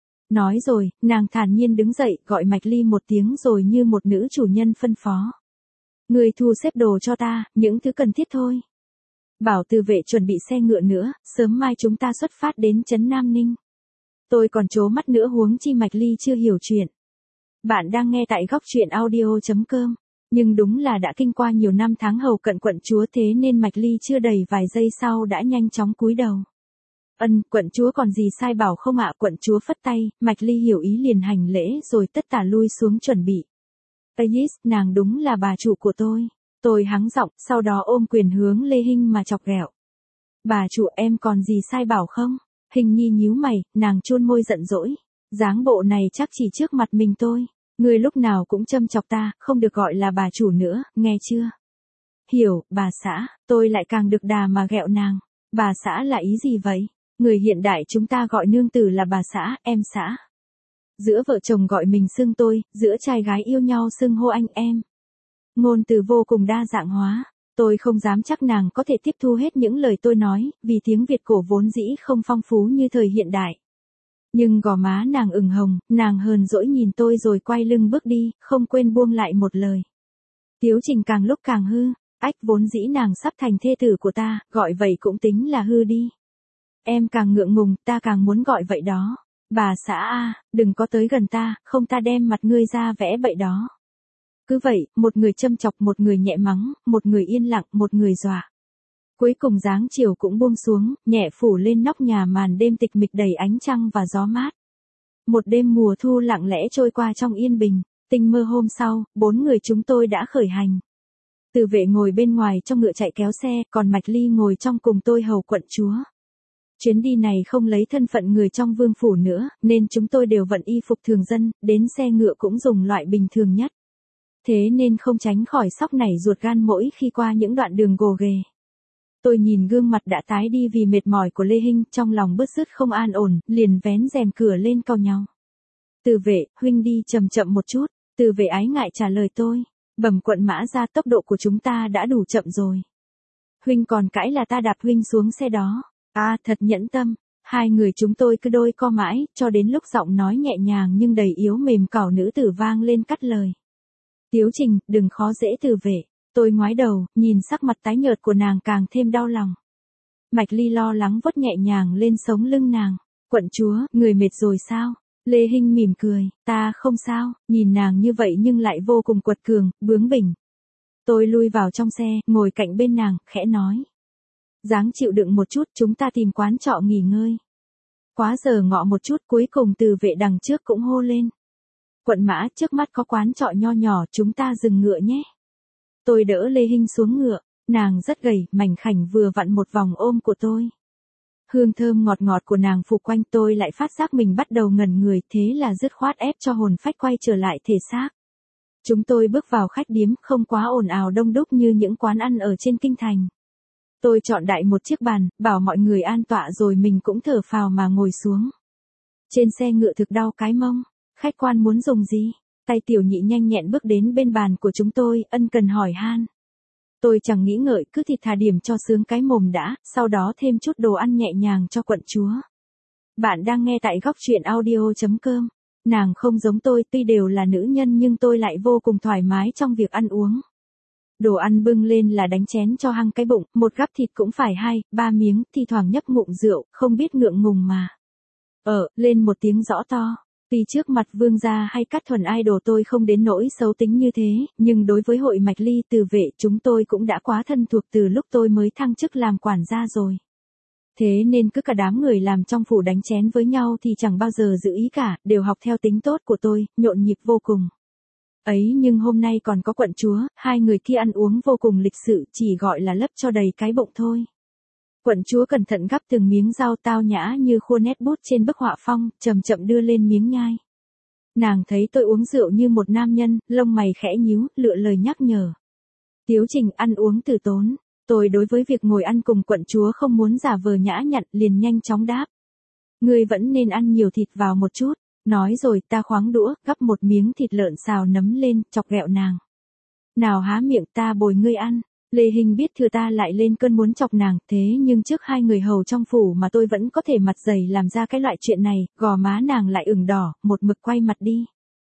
Nói rồi, nàng thản nhiên đứng dậy, gọi Mạch Ly một tiếng rồi như một nữ chủ nhân phân phó. Người thu xếp đồ cho ta, những thứ cần thiết thôi. Bảo Từ Vệ chuẩn bị xe ngựa nữa, sớm mai chúng ta xuất phát đến trấn Nam Ninh. Tôi còn trố mắt nữa huống chi Mạch Ly chưa hiểu chuyện. Bạn đang nghe tại góc truyện audio.com. Nhưng đúng là đã kinh qua nhiều năm tháng hầu cận quận chúa thế nên Mạch Ly chưa đầy vài giây sau đã nhanh chóng cúi đầu. Ân, quận chúa còn gì sai bảo không ạ? Quận chúa phất tay, Mạch Ly hiểu ý liền hành lễ rồi tất tả lui xuống chuẩn bị. Yes, nàng đúng là bà chủ của tôi. Tôi hắng giọng, sau đó ôm quyền hướng Lê Hinh mà chọc ghẹo. Bà chủ em còn gì sai bảo không? Hình nhi nhíu mày, nàng chôn môi giận dỗi. Dáng bộ này chắc chỉ trước mặt mình tôi. Người lúc nào cũng châm chọc ta, không được gọi là bà chủ nữa, nghe chưa? Hiểu, bà xã, tôi lại càng được đà mà ghẹo nàng. Bà xã là ý gì vậy? Người hiện đại chúng ta gọi nương tử là bà xã, em xã. Giữa vợ chồng gọi mình xưng tôi, giữa trai gái yêu nhau xưng hô anh em. Ngôn từ vô cùng đa dạng hóa. Tôi không dám chắc nàng có thể tiếp thu hết những lời tôi nói, vì tiếng Việt cổ vốn dĩ không phong phú như thời hiện đại. Nhưng gò má nàng ửng hồng, nàng hờn dỗi nhìn tôi rồi quay lưng bước đi, không quên buông lại một lời. Tiếu Trình càng lúc càng hư. Ách, vốn dĩ nàng sắp thành thê tử của ta, gọi vậy cũng tính là hư đi. Em càng ngượng ngùng, ta càng muốn gọi vậy đó. Bà xã a, đừng có tới gần ta, không ta đem mặt ngươi ra vẽ bậy đó. Cứ vậy, một người châm chọc, một người nhẹ mắng, một người yên lặng, một người dọa. Cuối cùng dáng chiều cũng buông xuống, nhẹ phủ lên nóc nhà, màn đêm tịch mịch đầy ánh trăng và gió mát. Một đêm mùa thu lặng lẽ trôi qua trong yên bình. Tinh mơ hôm sau, 4 người chúng tôi đã khởi hành. Từ vệ ngồi bên ngoài trong ngựa chạy kéo xe, còn Mạch Ly ngồi trong cùng tôi hầu quận chúa. Chuyến đi này không lấy thân phận người trong vương phủ nữa, nên chúng tôi đều vận y phục thường dân, đến xe ngựa cũng dùng loại bình thường nhất. Thế nên không tránh khỏi sóc nảy ruột gan mỗi khi qua những đoạn đường gồ ghề. Tôi nhìn gương mặt đã tái đi vì mệt mỏi của Lê Hinh, trong lòng bứt rứt không an ổn, liền vén rèm cửa lên cau nhau. Từ vệ, huynh đi chậm chậm một chút. Từ vệ ái ngại trả lời tôi. Bẩm quận mã ra, tốc độ của chúng ta đã đủ chậm rồi. Huynh còn cãi là ta đạp huynh xuống xe đó. À, thật nhẫn tâm. Hai người chúng tôi cứ đôi co mãi, cho đến lúc giọng nói nhẹ nhàng nhưng đầy yếu mềm cỏ nữ tử vang lên cắt lời. Tiếu Trình, đừng khó dễ Từ vệ. Tôi ngoái đầu, nhìn sắc mặt tái nhợt của nàng càng thêm đau lòng. Mạch Ly lo lắng vuốt nhẹ nhàng lên sống lưng nàng. Quận chúa, người mệt rồi sao? Lê Hinh mỉm cười, ta không sao, nhìn nàng như vậy nhưng lại vô cùng quật cường, bướng bỉnh. Tôi lui vào trong xe, ngồi cạnh bên nàng, khẽ nói. Dáng chịu đựng một chút, chúng ta tìm quán trọ nghỉ ngơi. Quá giờ ngọ một chút, cuối cùng Từ vệ đằng trước cũng hô lên. Quận mã, trước mắt có quán trọ nho nhỏ, chúng ta dừng ngựa nhé. Tôi đỡ Lê Hinh xuống ngựa, nàng rất gầy, mảnh khảnh vừa vặn một vòng ôm của tôi. Hương thơm ngọt ngọt của nàng phủ quanh, tôi lại phát giác mình bắt đầu ngẩn người, thế là dứt khoát ép cho hồn phách quay trở lại thể xác. Chúng tôi bước vào khách điếm, không quá ồn ào đông đúc như những quán ăn ở trên kinh thành. Tôi chọn đại một chiếc bàn, bảo mọi người an tọa rồi mình cũng thở phào mà ngồi xuống. Trên xe ngựa thực đau cái mông, khách quan muốn dùng gì? Tay tiểu nhị nhanh nhẹn bước đến bên bàn của chúng tôi, ân cần hỏi han. Tôi chẳng nghĩ ngợi, cứ thịt thà điểm cho sướng cái mồm đã, sau đó thêm chút đồ ăn nhẹ nhàng cho quận chúa. Bạn đang nghe tại góc truyện audio.com. Nàng không giống tôi, tuy đều là nữ nhân nhưng tôi lại vô cùng thoải mái trong việc ăn uống. Đồ ăn bưng lên là đánh chén cho hăng cái bụng, một gắp thịt cũng phải 2-3 miếng, thi thoảng nhấp ngụm rượu, không biết ngượng ngùng mà. Lên một tiếng rõ to. Tuy trước mặt vương gia hay Cát Thuần idol tôi không đến nỗi xấu tính như thế, nhưng đối với hội Mạch Ly Từ vệ chúng tôi cũng đã quá thân thuộc từ lúc tôi mới thăng chức làm quản gia rồi. Thế nên cứ cả đám người làm trong phủ đánh chén với nhau thì chẳng bao giờ giữ ý cả, đều học theo tính tốt của tôi, nhộn nhịp vô cùng. Ấy nhưng hôm nay còn có quận chúa, hai người kia ăn uống vô cùng lịch sự, chỉ gọi là lấp cho đầy cái bụng thôi. Quận chúa cẩn thận gắp từng miếng rau tao nhã như khua nét bút trên bức họa phong, chậm chậm đưa lên miếng nhai. Nàng thấy tôi uống rượu như một nam nhân, lông mày khẽ nhíu, lựa lời nhắc nhở. Tiếu Trình, ăn uống từ tốn. Tôi đối với việc ngồi ăn cùng quận chúa không muốn giả vờ nhã nhặn, liền nhanh chóng đáp. Ngươi vẫn nên ăn nhiều thịt vào một chút. Nói rồi ta khoáng đũa, gắp một miếng thịt lợn xào nấm lên, chọc ghẹo nàng. Nào há miệng, ta bồi ngươi ăn. Lê Hinh biết thừa ta lại lên cơn muốn chọc nàng, thế nhưng trước hai người hầu trong phủ mà tôi vẫn có thể mặt dày làm ra cái loại chuyện này, gò má nàng lại ửng đỏ, một mực quay mặt đi.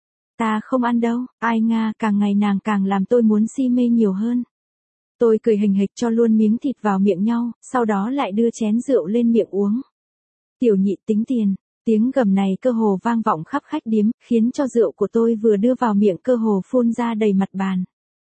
Ta không ăn đâu, ai nga, càng ngày nàng càng làm tôi muốn si mê nhiều hơn. Tôi cười hình hịch cho luôn miếng thịt vào miệng nhau, sau đó lại đưa chén rượu lên miệng uống. Tiểu nhị tính tiền. Tiếng gầm này cơ hồ vang vọng khắp khách điếm, khiến cho rượu của tôi vừa đưa vào miệng cơ hồ phun ra đầy mặt bàn.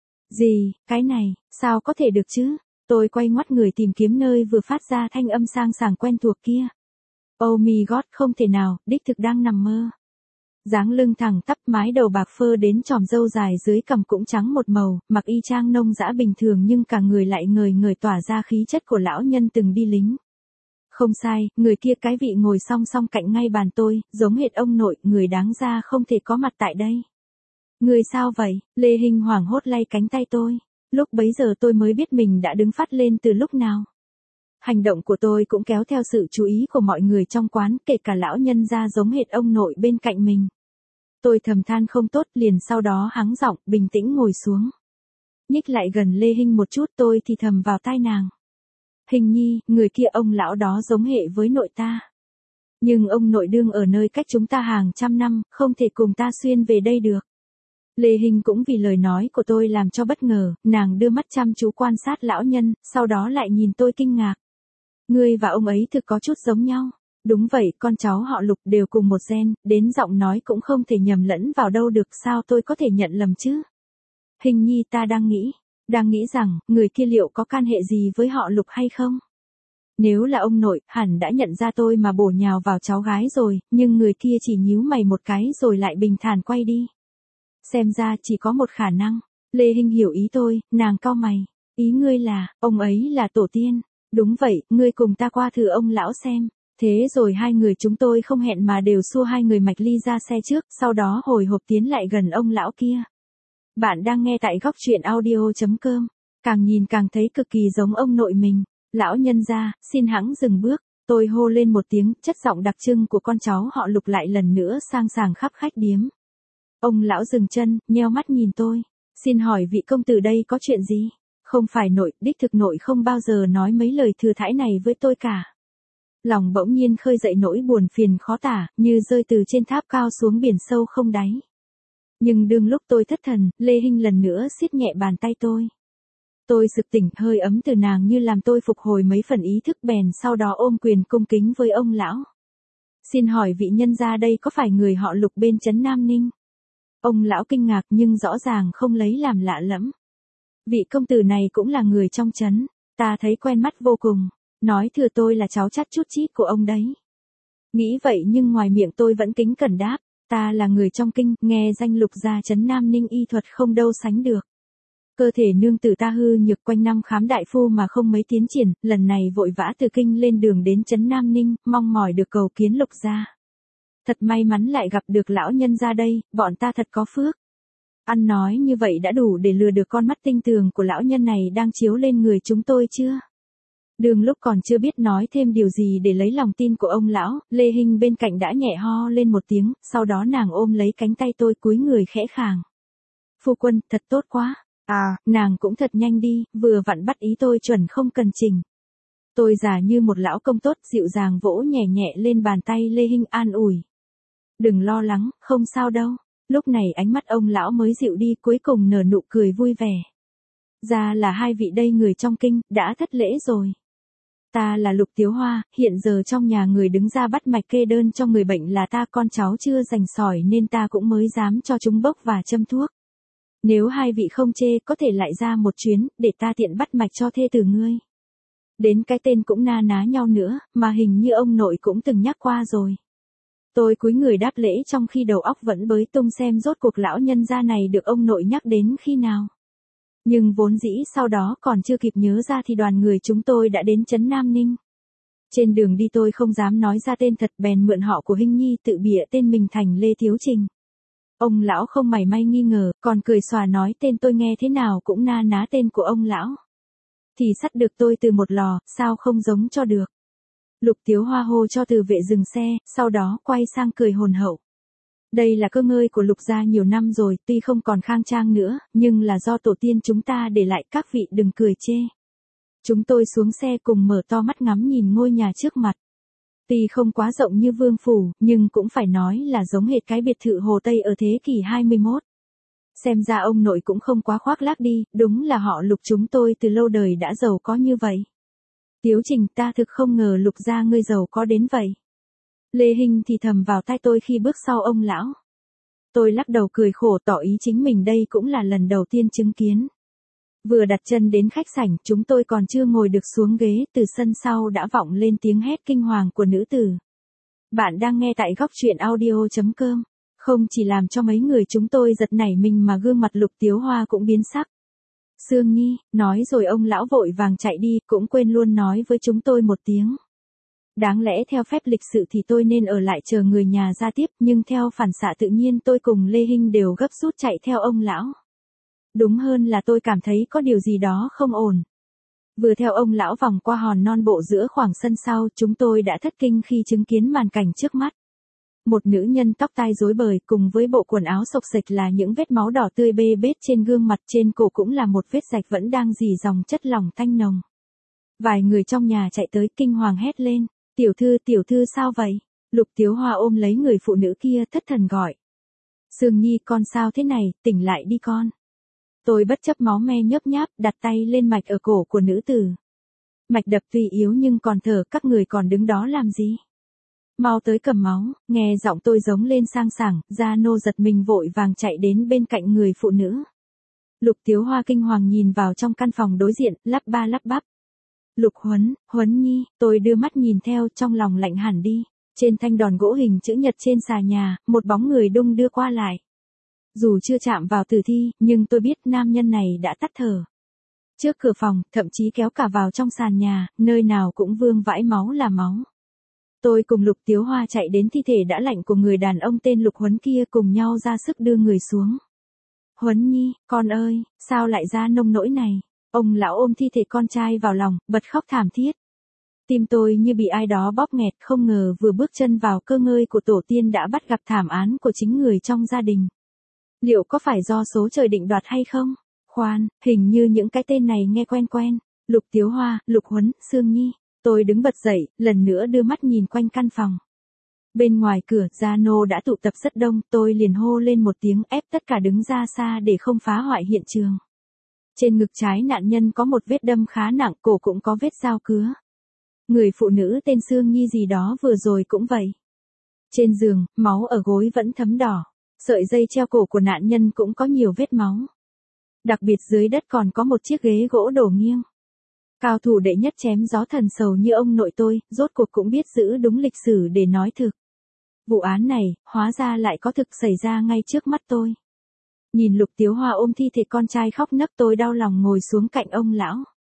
Gì, cái này, sao có thể được chứ? Tôi quay ngoắt người tìm kiếm nơi vừa phát ra thanh âm sang sảng quen thuộc kia. Oh my god, không thể nào, đích thực đang nằm mơ. Dáng lưng thẳng tắp, mái đầu bạc phơ đến tròm râu dài dưới cằm cũng trắng một màu, mặc y chang nông dã bình thường nhưng cả người lại ngời ngời tỏa ra khí chất của lão nhân từng đi lính. Không sai, người kia cái vị ngồi song song cạnh ngay bàn tôi, giống hệt ông nội, người đáng ra không thể có mặt tại đây. Người sao vậy? Lê Hinh hoảng hốt lay cánh tay tôi. Lúc bấy giờ tôi mới biết mình đã đứng phát lên từ lúc nào. Hành động của tôi cũng kéo theo sự chú ý của mọi người trong quán, kể cả lão nhân gia giống hệt ông nội bên cạnh mình. Tôi thầm than không tốt, liền sau đó hắng giọng, bình tĩnh ngồi xuống. Nhích lại gần Lê Hinh một chút, tôi thì thầm vào tai nàng. Hình nhi, người kia ông lão đó giống hệ với nội ta. Nhưng ông nội đương ở nơi cách chúng ta hàng trăm năm, không thể cùng ta xuyên về đây được. Lê Hinh cũng vì lời nói của tôi làm cho bất ngờ, nàng đưa mắt chăm chú quan sát lão nhân, sau đó lại nhìn tôi kinh ngạc. Ngươi và ông ấy thực có chút giống nhau. Đúng vậy, con cháu họ Lục đều cùng một gen, đến giọng nói cũng không thể nhầm lẫn vào đâu được, sao tôi có thể nhận lầm chứ? Hình nhi ta đang nghĩ rằng, người kia liệu có can hệ gì với họ Lục hay không? Nếu là ông nội, hẳn đã nhận ra tôi mà bổ nhào vào cháu gái rồi, nhưng người kia chỉ nhíu mày một cái rồi lại bình thản quay đi. Xem ra chỉ có một khả năng. Lê Hinh hiểu ý tôi, nàng cau mày. Ý ngươi là, ông ấy là tổ tiên. Đúng vậy, ngươi cùng ta qua thử ông lão xem. Thế rồi hai người chúng tôi không hẹn mà đều xua hai người mạch ly ra xe trước, sau đó hồi hộp tiến lại gần ông lão kia. Bạn đang nghe tại góc truyện audio.com. Càng nhìn càng thấy cực kỳ giống ông nội mình. Lão nhân gia, xin hãng dừng bước. Tôi hô lên một tiếng, chất giọng đặc trưng của con cháu họ Lục lại lần nữa sang sảng khắp khách điếm. Ông lão dừng chân, nheo mắt nhìn tôi. Xin hỏi vị công tử đây có chuyện gì? Không phải nội, đích thực nội không bao giờ nói mấy lời thừa thãi này với tôi cả. Lòng bỗng nhiên khơi dậy nỗi buồn phiền khó tả, như rơi từ trên tháp cao xuống biển sâu không đáy. Nhưng đương lúc tôi thất thần, Lê Hinh lần nữa siết nhẹ bàn tay tôi. Tôi sực tỉnh, hơi ấm từ nàng như làm tôi phục hồi mấy phần ý thức, bèn sau đó ôm quyền cung kính với ông lão. Xin hỏi vị nhân gia đây có phải người họ Lục bên trấn Nam Ninh? Ông lão kinh ngạc nhưng rõ ràng không lấy làm lạ lẫm. Vị công tử này cũng là người trong trấn, ta thấy quen mắt vô cùng, nói thừa tôi là cháu chắt chút chít của ông đấy. Nghĩ vậy nhưng ngoài miệng tôi vẫn kính cẩn đáp, ta là người trong kinh, nghe danh Lục gia trấn Nam Ninh y thuật không đâu sánh được. Cơ thể nương tử ta hư nhược, quanh năm khám đại phu mà không mấy tiến triển, lần này vội vã từ kinh lên đường đến trấn Nam Ninh, mong mỏi được cầu kiến Lục gia. Thật may mắn lại gặp được lão nhân gia đây, bọn ta thật có phước. Ăn nói như vậy đã đủ để lừa được con mắt tinh tường của lão nhân này đang chiếu lên người chúng tôi chưa? Đường lúc còn chưa biết nói thêm điều gì để lấy lòng tin của ông lão, Lê Hinh bên cạnh đã nhẹ ho lên một tiếng, sau đó nàng ôm lấy cánh tay tôi cúi người khẽ khàng. Phu quân, thật tốt quá. À, nàng cũng thật nhanh đi, vừa vặn bắt ý tôi chuẩn không cần chỉnh. Tôi giả như một lão công tốt, dịu dàng vỗ nhẹ nhẹ lên bàn tay Lê Hinh an ủi. Đừng lo lắng, không sao đâu. Lúc này ánh mắt ông lão mới dịu đi, cuối cùng nở nụ cười vui vẻ. Ra là hai vị đây người trong kinh, đã thất lễ rồi. Ta là Lục Tiếu Hoa, hiện giờ trong nhà người đứng ra bắt mạch kê đơn cho người bệnh là ta, con cháu chưa rành sỏi nên ta cũng mới dám cho chúng bốc và châm thuốc. Nếu hai vị không chê, có thể lại ra một chuyến, để ta tiện bắt mạch cho thê tử ngươi. Đến cái tên cũng na ná nhau nữa, mà hình như ông nội cũng từng nhắc qua rồi. Tôi cúi người đáp lễ trong khi đầu óc vẫn bới tung xem rốt cuộc lão nhân gia này được ông nội nhắc đến khi nào. Nhưng vốn dĩ sau đó còn chưa kịp nhớ ra thì đoàn người chúng tôi đã đến trấn Nam Ninh. Trên đường đi tôi không dám nói ra tên thật, bèn mượn họ của Hinh Nhi tự bịa tên mình thành Lê Thiếu Trình. Ông lão không mảy may nghi ngờ, còn cười xòa nói tên tôi nghe thế nào cũng na ná tên của ông lão. Thì sắt được tôi từ một lò, sao không giống cho được. Lục Tiếu Hoa hô cho từ vệ dừng xe, sau đó quay sang cười hồn hậu. Đây là cơ ngơi của Lục gia nhiều năm rồi, tuy không còn khang trang nữa, nhưng là do tổ tiên chúng ta để lại, các vị đừng cười chê. Chúng tôi xuống xe cùng mở to mắt ngắm nhìn ngôi nhà trước mặt. Tuy không quá rộng như Vương Phủ, nhưng cũng phải nói là giống hệt cái biệt thự Hồ Tây ở thế kỷ 21. Xem ra ông nội cũng không quá khoác lác đi, đúng là họ Lục chúng tôi từ lâu đời đã giàu có như vậy. Tiếu Trình, ta thực không ngờ Lục gia ngươi giàu có đến vậy. Lê Hinh thì thầm vào tai tôi khi bước sau ông lão. Tôi lắc đầu cười khổ, tỏ ý chính mình đây cũng là lần đầu tiên chứng kiến. Vừa đặt chân đến khách sảnh, chúng tôi còn chưa ngồi được xuống ghế, từ sân sau đã vọng lên tiếng hét kinh hoàng của nữ tử. Bạn đang nghe tại góc truyện audio.com. Không chỉ làm cho mấy người chúng tôi giật nảy mình mà gương mặt Lục Tiếu Hoa cũng biến sắc. Sương Nhi, nói rồi ông lão vội vàng chạy đi, cũng quên luôn nói với chúng tôi một tiếng. Đáng lẽ theo phép lịch sự thì tôi nên ở lại chờ người nhà ra tiếp, nhưng theo phản xạ tự nhiên tôi cùng Lê Hinh đều gấp rút chạy theo ông lão. Đúng hơn là tôi cảm thấy có điều gì đó không ổn. Vừa theo ông lão vòng qua hòn non bộ giữa khoảng sân sau, chúng tôi đã thất kinh khi chứng kiến màn cảnh trước mắt. Một nữ nhân tóc tai rối bời cùng với bộ quần áo xộc xệch là những vết máu đỏ tươi bê bết trên gương mặt, trên cổ cũng là một vết rạch vẫn đang rỉ dòng chất lỏng tanh nồng. Vài người trong nhà chạy tới kinh hoàng hét lên, tiểu thư sao vậy? Lục Tiếu Hoa ôm lấy người phụ nữ kia thất thần gọi. Sương Nhi con sao thế này, tỉnh lại đi con. Tôi bất chấp máu me nhớp nháp, đặt tay lên mạch ở cổ của nữ tử. Mạch đập tuy yếu nhưng còn thở, các người còn đứng đó làm gì? Mau tới cầm máu, nghe giọng tôi giống lên sang sảng, Gia Nô giật mình vội vàng chạy đến bên cạnh người phụ nữ. Lục Tiếu Hoa kinh hoàng nhìn vào trong căn phòng đối diện, lắp ba lắp bắp. Lục Huấn Nhi, tôi đưa mắt nhìn theo, trong lòng lạnh hẳn đi. Trên thanh đòn gỗ hình chữ nhật trên xà nhà, một bóng người đung đưa qua lại. Dù chưa chạm vào tử thi, nhưng tôi biết nam nhân này đã tắt thở. Trước cửa phòng, thậm chí kéo cả vào trong sàn nhà, nơi nào cũng vương vãi máu là máu. Tôi cùng Lục Tiếu Hoa chạy đến thi thể đã lạnh của người đàn ông tên Lục Huấn kia, cùng nhau ra sức đưa người xuống. Huấn Nhi, con ơi, sao lại ra nông nỗi này? Ông lão ôm thi thể con trai vào lòng, bật khóc thảm thiết. Tim tôi như bị ai đó bóp nghẹt, không ngờ vừa bước chân vào cơ ngơi của tổ tiên đã bắt gặp thảm án của chính người trong gia đình. Liệu có phải do số trời định đoạt hay không? Khoan, hình như những cái tên này nghe quen quen. Lục Tiếu Hoa, Lục Huấn, Sương Nhi. Tôi đứng bật dậy, lần nữa đưa mắt nhìn quanh căn phòng. Bên ngoài cửa, Gia Nô đã tụ tập rất đông, tôi liền hô lên một tiếng, ép tất cả đứng ra xa để không phá hoại hiện trường. Trên ngực trái nạn nhân có một vết đâm khá nặng, cổ cũng có vết dao cứa. Người phụ nữ tên Sương Nhi gì đó vừa rồi cũng vậy. Trên giường, máu ở gối vẫn thấm đỏ. Sợi dây treo cổ của nạn nhân cũng có nhiều vết máu. Đặc biệt dưới đất còn có một chiếc ghế gỗ đổ nghiêng. Cao thủ đệ nhất chém gió thần sầu như ông nội tôi, rốt cuộc cũng biết giữ đúng lịch sử để nói thực. Vụ án này, hóa ra lại có thực xảy ra ngay trước mắt tôi. Nhìn Lục Tiếu Hoa ôm thi thể con trai khóc nấc, tôi đau lòng ngồi xuống cạnh ông lão.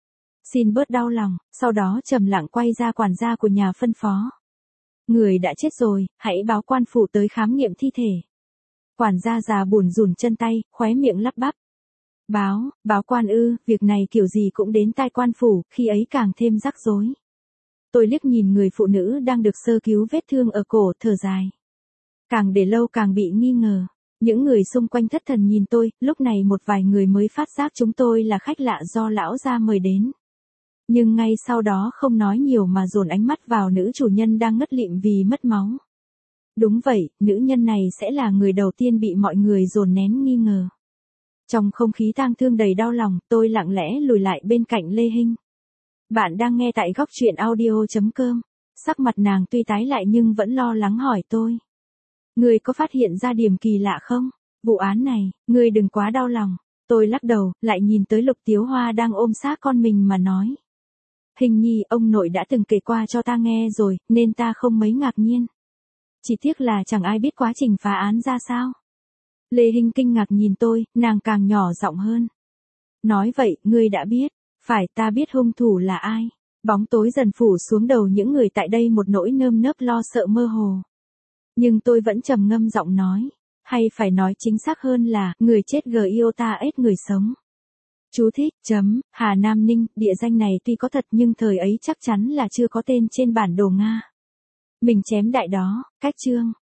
Xin bớt đau lòng, sau đó trầm lặng quay ra quản gia của nhà phân phó. Người đã chết rồi, hãy báo quan phủ tới khám nghiệm thi thể. Quản gia già bủn rủn chân tay, khóe miệng lắp bắp. Báo quan ư, việc này kiểu gì cũng đến tai quan phủ, khi ấy càng thêm rắc rối. Tôi liếc nhìn người phụ nữ đang được sơ cứu vết thương ở cổ, thở dài. Càng để lâu càng bị nghi ngờ. Những người xung quanh thất thần nhìn tôi, lúc này một vài người mới phát giác chúng tôi là khách lạ do lão gia mời đến. Nhưng ngay sau đó không nói nhiều mà dồn ánh mắt vào nữ chủ nhân đang ngất lịm vì mất máu. Đúng vậy, nữ nhân này sẽ là người đầu tiên bị mọi người dồn nén nghi ngờ. Trong không khí tang thương đầy đau lòng, tôi lặng lẽ lùi lại bên cạnh Lê Hinh. Bạn đang nghe tại góc truyện audio.com. Sắc mặt nàng tuy tái lại nhưng vẫn lo lắng hỏi tôi. Ngươi có phát hiện ra điểm kỳ lạ không? Vụ án này, ngươi đừng quá đau lòng. Tôi lắc đầu, lại nhìn tới Lục Tiếu Hoa đang ôm xác con mình mà nói. Hình nhi, ông nội đã từng kể qua cho ta nghe rồi, nên ta không mấy ngạc nhiên. Chỉ tiếc là chẳng ai biết quá trình phá án ra sao. Lê Hinh kinh ngạc nhìn tôi, nàng càng nhỏ giọng hơn. Nói vậy, ngươi đã biết. Phải, ta biết hung thủ là ai. Bóng tối dần phủ xuống đầu những người tại đây, một nỗi nơm nớp lo sợ mơ hồ. Nhưng tôi vẫn trầm ngâm giọng nói. Hay phải nói chính xác hơn là, người chết Giota ết người sống. Chú thích, Hà Nam Ninh, địa danh này tuy có thật nhưng thời ấy chắc chắn là chưa có tên trên bản đồ Nga. Mình chém đại đó, cách chương.